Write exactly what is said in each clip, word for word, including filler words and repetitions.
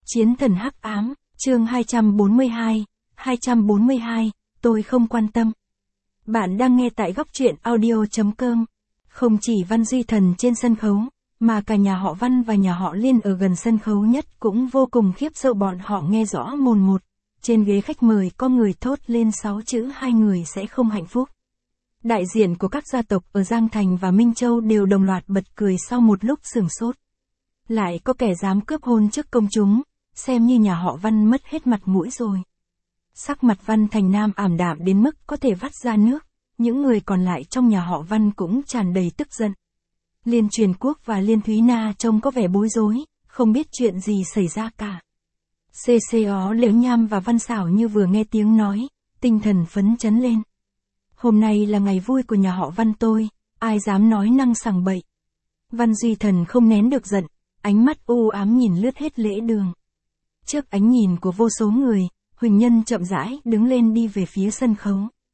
Chiến thần hắc ám, chương hai trăm bốn mươi hai, hai trăm bốn mươi hai, tôi không quan tâm. Bạn đang nghe tại góc truyện audio.com. Không chỉ Văn Duy Thần trên sân khấu, mà cả nhà họ Văn và nhà họ Liên ở gần sân khấu nhất cũng vô cùng khiếp sợ, bọn họ nghe rõ mồn một. Trên ghế khách mời có người thốt lên sáu chữ hai người sẽ không hạnh phúc. Đại diện của các gia tộc ở Giang Thành và Minh Châu đều đồng loạt bật cười sau một lúc sửng sốt. Lại có kẻ dám cướp hôn trước công chúng, xem như nhà họ Văn mất hết mặt mũi rồi. Sắc mặt Văn Thành Nam ảm đạm đến mức có thể vắt ra nước, những người còn lại trong nhà họ Văn cũng tràn đầy tức giận. Liên Truyền Quốc và Liên Thúy Na trông có vẻ bối rối, không biết chuyện gì xảy ra cả. xê xê ó Liễu Nham và Văn Xảo như vừa nghe tiếng nói, tinh thần phấn chấn lên. Hôm nay là ngày vui của nhà họ Văn tôi, ai dám nói năng sằng bậy. Văn Duy Thần không nén được giận, ánh mắt u ám nhìn lướt hết lễ đường. Trước ánh nhìn của vô số người, Huỳnh Nhân chậm rãi đứng lên đi về phía sân khấu.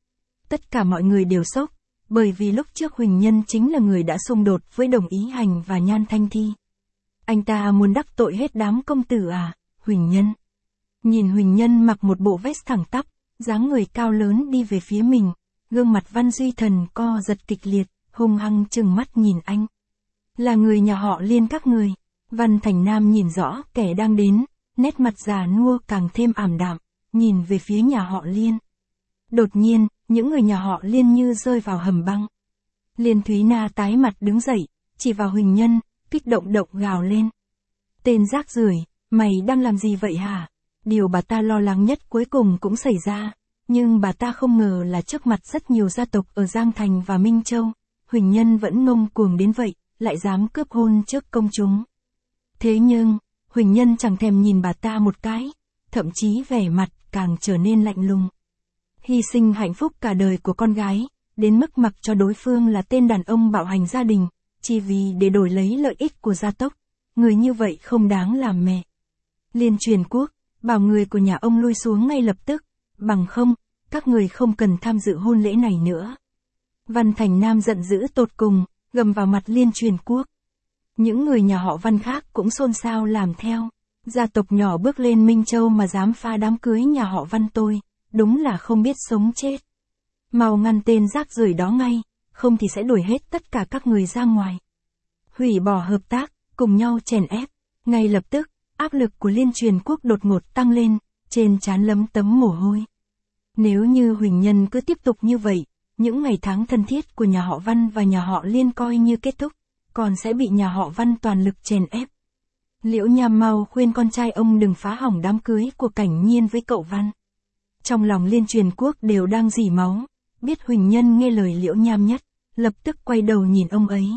Tất cả mọi người đều sốc, bởi vì lúc trước Huỳnh Nhân chính là người đã xung đột với Đồng Ý Hành và Nhan Thanh Thi. Anh ta muốn đắc tội hết đám công tử à, Huỳnh Nhân. Nhìn Huỳnh Nhân mặc một bộ vest thẳng tắp, dáng người cao lớn đi về phía mình, gương mặt Văn Duy Thần co giật kịch liệt, hung hăng trừng mắt nhìn anh. Là người nhà họ Liên các người. Văn Thành Nam nhìn rõ kẻ đang đến, nét mặt già nua càng thêm ảm đạm, nhìn về phía nhà họ Liên. Đột nhiên, những người nhà họ Liên như rơi vào hầm băng. Liên Thúy Na tái mặt đứng dậy, chỉ vào Huỳnh Nhân, kích động động gào lên. Tên rác rưởi, mày đang làm gì vậy hả? Điều bà ta lo lắng nhất cuối cùng cũng xảy ra, nhưng bà ta không ngờ là trước mặt rất nhiều gia tộc ở Giang Thành và Minh Châu, Huỳnh Nhân vẫn ngông cuồng đến vậy, lại dám cướp hôn trước công chúng. Thế nhưng, Huỳnh Nhân chẳng thèm nhìn bà ta một cái, thậm chí vẻ mặt càng trở nên lạnh lùng. Hy sinh hạnh phúc cả đời của con gái, đến mức mặc cho đối phương là tên đàn ông bạo hành gia đình, chỉ vì để đổi lấy lợi ích của gia tộc, người như vậy không đáng làm mẹ. Liên Truyền Quốc, bảo người của nhà ông lui xuống ngay lập tức, bằng không, các người không cần tham dự hôn lễ này nữa. Văn Thành Nam giận dữ tột cùng, gầm vào mặt Liên Truyền Quốc. Những người nhà họ Văn khác cũng xôn xao làm theo. Gia tộc nhỏ bước lên Minh Châu mà dám phá đám cưới nhà họ Văn tôi, đúng là không biết sống chết. Mau ngăn tên rác rưởi đó ngay, không thì sẽ đuổi hết tất cả các người ra ngoài. Hủy bỏ hợp tác, cùng nhau chèn ép. Ngay lập tức, áp lực của Liên Truyền Quốc đột ngột tăng lên, trên trán lấm tấm mồ hôi. Nếu như Huỳnh Nhân cứ tiếp tục như vậy, những ngày tháng thân thiết của nhà họ Văn và nhà họ Liên coi như kết thúc, còn sẽ bị nhà họ Văn toàn lực chèn ép. Liễu Nham mau khuyên con trai ông đừng phá hỏng đám cưới của Cảnh Nhiên với cậu Văn. Trong lòng Liên Truyền Quốc đều đang rỉ máu, biết Huỳnh Nhân nghe lời Liễu Nham nhất, lập tức quay đầu nhìn ông ấy.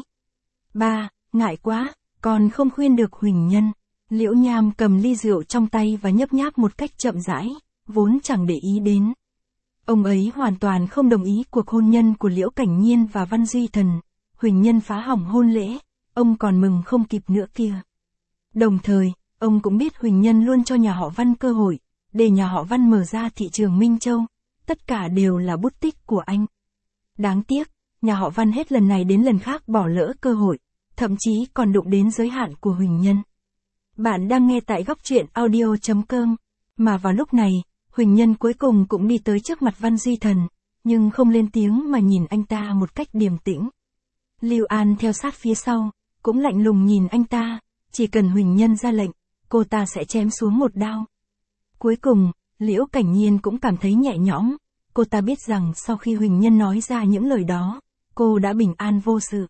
Ba, ngại quá, còn không khuyên được Huỳnh Nhân. Liễu Nham cầm ly rượu trong tay và nhấp nháp một cách chậm rãi, vốn chẳng để ý đến. Ông ấy hoàn toàn không đồng ý cuộc hôn nhân của Liễu Cảnh Nhiên và Văn Duy Thần. Huỳnh Nhân phá hỏng hôn lễ, ông còn mừng không kịp nữa kia. Đồng thời, ông cũng biết Huỳnh Nhân luôn cho nhà họ Văn cơ hội, để nhà họ Văn mở ra thị trường Minh Châu, tất cả đều là bút tích của anh. Đáng tiếc, nhà họ Văn hết lần này đến lần khác bỏ lỡ cơ hội, thậm chí còn đụng đến giới hạn của Huỳnh Nhân. Bạn đang nghe tại góc truyện audio.com, mà vào lúc này, Huỳnh Nhân cuối cùng cũng đi tới trước mặt Văn Duy Thần, nhưng không lên tiếng mà nhìn anh ta một cách điềm tĩnh. Lưu An theo sát phía sau, cũng lạnh lùng nhìn anh ta, chỉ cần Huỳnh Nhân ra lệnh, cô ta sẽ chém xuống một đao. Cuối cùng, Liễu Cảnh Nhiên cũng cảm thấy nhẹ nhõm, cô ta biết rằng sau khi Huỳnh Nhân nói ra những lời đó, cô đã bình an vô sự.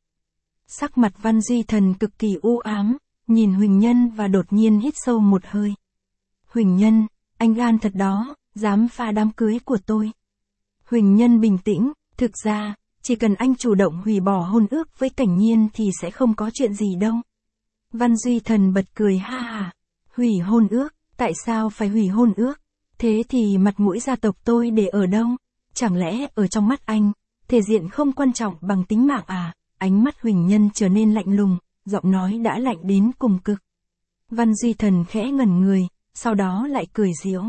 Sắc mặt Văn Duy Thần cực kỳ u ám, nhìn Huỳnh Nhân và đột nhiên hít sâu một hơi. Huỳnh Nhân, anh gan thật đó, dám phá đám cưới của tôi. Huỳnh Nhân bình tĩnh, thực ra, chỉ cần anh chủ động hủy bỏ hôn ước với Cảnh Nhiên thì sẽ không có chuyện gì đâu. Văn Duy Thần bật cười ha ha. Hủy hôn ước, tại sao phải hủy hôn ước? Thế thì mặt mũi gia tộc tôi để ở đâu? Chẳng lẽ ở trong mắt anh, thể diện không quan trọng bằng tính mạng à? Ánh mắt Huỳnh Nhân trở nên lạnh lùng, giọng nói đã lạnh đến cùng cực. Văn Duy Thần khẽ ngẩn người, sau đó lại cười giễu.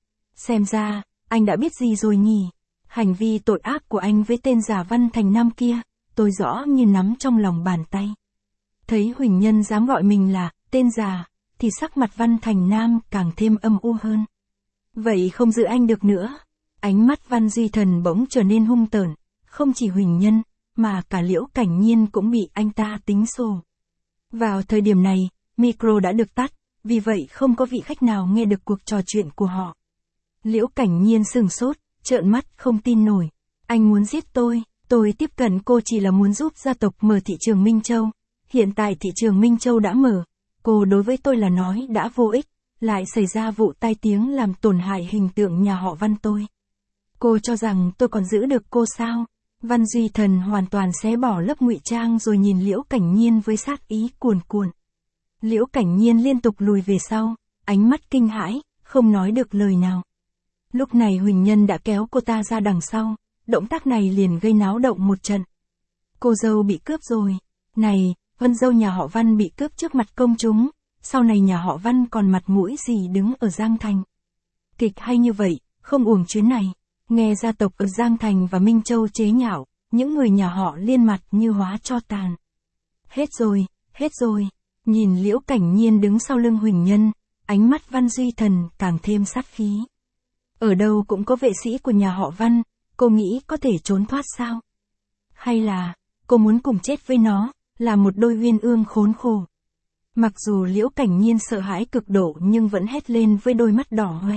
Xem ra, anh đã biết gì rồi nhỉ? Hành vi tội ác của anh với tên giả Văn Thành Nam kia, tôi rõ như nắm trong lòng bàn tay. Thấy Huỳnh Nhân dám gọi mình là tên giả, thì sắc mặt Văn Thành Nam càng thêm âm u hơn. Vậy không giữ anh được nữa. Ánh mắt Văn Duy Thần bỗng trở nên hung tợn, không chỉ Huỳnh Nhân, mà cả Liễu Cảnh Nhiên cũng bị anh ta tính sổ. Vào thời điểm này, micro đã được tắt, vì vậy không có vị khách nào nghe được cuộc trò chuyện của họ. Liễu Cảnh Nhiên sừng sốt, trợn mắt không tin nổi. Anh muốn giết tôi, tôi tiếp cận cô chỉ là muốn giúp gia tộc mở thị trường Minh Châu. Hiện tại thị trường Minh Châu đã mở, cô đối với tôi là nói đã vô ích, lại xảy ra vụ tai tiếng làm tổn hại hình tượng nhà họ Văn tôi. Cô cho rằng tôi còn giữ được cô sao? Văn Duy Thần hoàn toàn xé bỏ lớp ngụy trang rồi nhìn Liễu Cảnh Nhiên với sát ý cuồn cuộn. Liễu Cảnh Nhiên liên tục lùi về sau, ánh mắt kinh hãi, không nói được lời nào. Lúc này Huỳnh Nhân đã kéo cô ta ra đằng sau, động tác này liền gây náo động một trận. Cô dâu bị cướp rồi. Này, con dâu nhà họ Văn bị cướp trước mặt công chúng, sau này nhà họ Văn còn mặt mũi gì đứng ở Giang Thành. Kịch hay như vậy, không uổng chuyến này. Nghe gia tộc ở Giang Thành và Minh Châu chế nhạo, những người nhà họ liên mặt như hóa tro tàn. Hết rồi, hết rồi. Nhìn Liễu Cảnh Nhiên đứng sau lưng Huỳnh Nhân, ánh mắt Văn Duy Thần càng thêm sát khí. Ở đâu cũng có vệ sĩ của nhà họ Văn, cô nghĩ có thể trốn thoát sao? Hay là, cô muốn cùng chết với nó, là một đôi uyên ương khốn khổ? Mặc dù Liễu Cảnh Nhiên sợ hãi cực độ nhưng vẫn hét lên với đôi mắt đỏ hoe.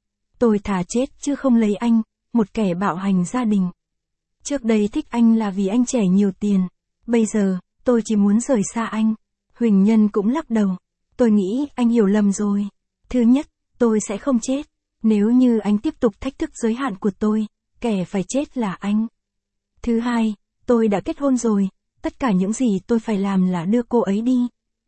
Tôi thà chết chứ không lấy anh, một kẻ bạo hành gia đình. Trước đây thích anh là vì anh trẻ nhiều tiền, bây giờ, tôi chỉ muốn rời xa anh. Huỳnh Nhân cũng lắc đầu. Tôi nghĩ anh hiểu lầm rồi. Thứ nhất, tôi sẽ không chết. Nếu như anh tiếp tục thách thức giới hạn của tôi, kẻ phải chết là anh. Thứ hai, tôi đã kết hôn rồi, tất cả những gì tôi phải làm là đưa cô ấy đi.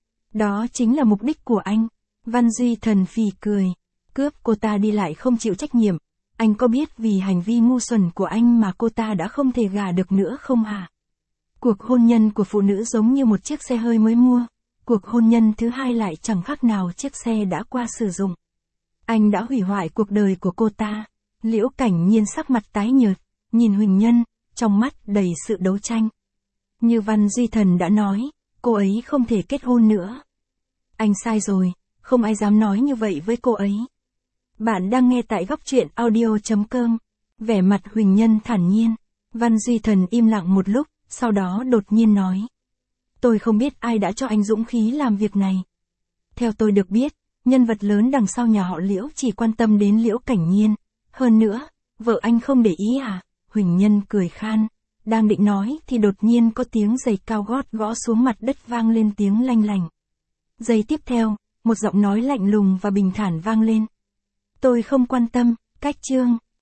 Đó chính là mục đích của anh. Văn Duy Thần phì cười. Cướp cô ta đi lại không chịu trách nhiệm. Anh có biết vì hành vi ngu xuẩn của anh mà cô ta đã không thể gả được nữa không hả? Cuộc hôn nhân của phụ nữ giống như một chiếc xe hơi mới mua. Cuộc hôn nhân thứ hai lại chẳng khác nào chiếc xe đã qua sử dụng. Anh đã hủy hoại cuộc đời của cô ta. Liễu Cảnh Nhiên sắc mặt tái nhợt, nhìn Huỳnh Nhân, trong mắt đầy sự đấu tranh. Như Văn Duy Thần đã nói, cô ấy không thể kết hôn nữa. Anh sai rồi, không ai dám nói như vậy với cô ấy. Bạn đang nghe tại góc truyện audio chấm com. Vẻ mặt Huỳnh Nhân thản nhiên. Văn Duy Thần im lặng một lúc, sau đó đột nhiên nói. Tôi không biết ai đã cho anh dũng khí làm việc này. Theo tôi được biết, nhân vật lớn đằng sau nhà họ Liễu chỉ quan tâm đến Liễu Cảnh Nhiên. Hơn nữa, vợ anh không để ý à? Huỳnh Nhân cười khan. Đang định nói thì đột nhiên có tiếng giày cao gót gõ xuống mặt đất vang lên tiếng lanh lành. Giây tiếp theo, một giọng nói lạnh lùng và bình thản vang lên. Tôi không quan tâm, cách chương.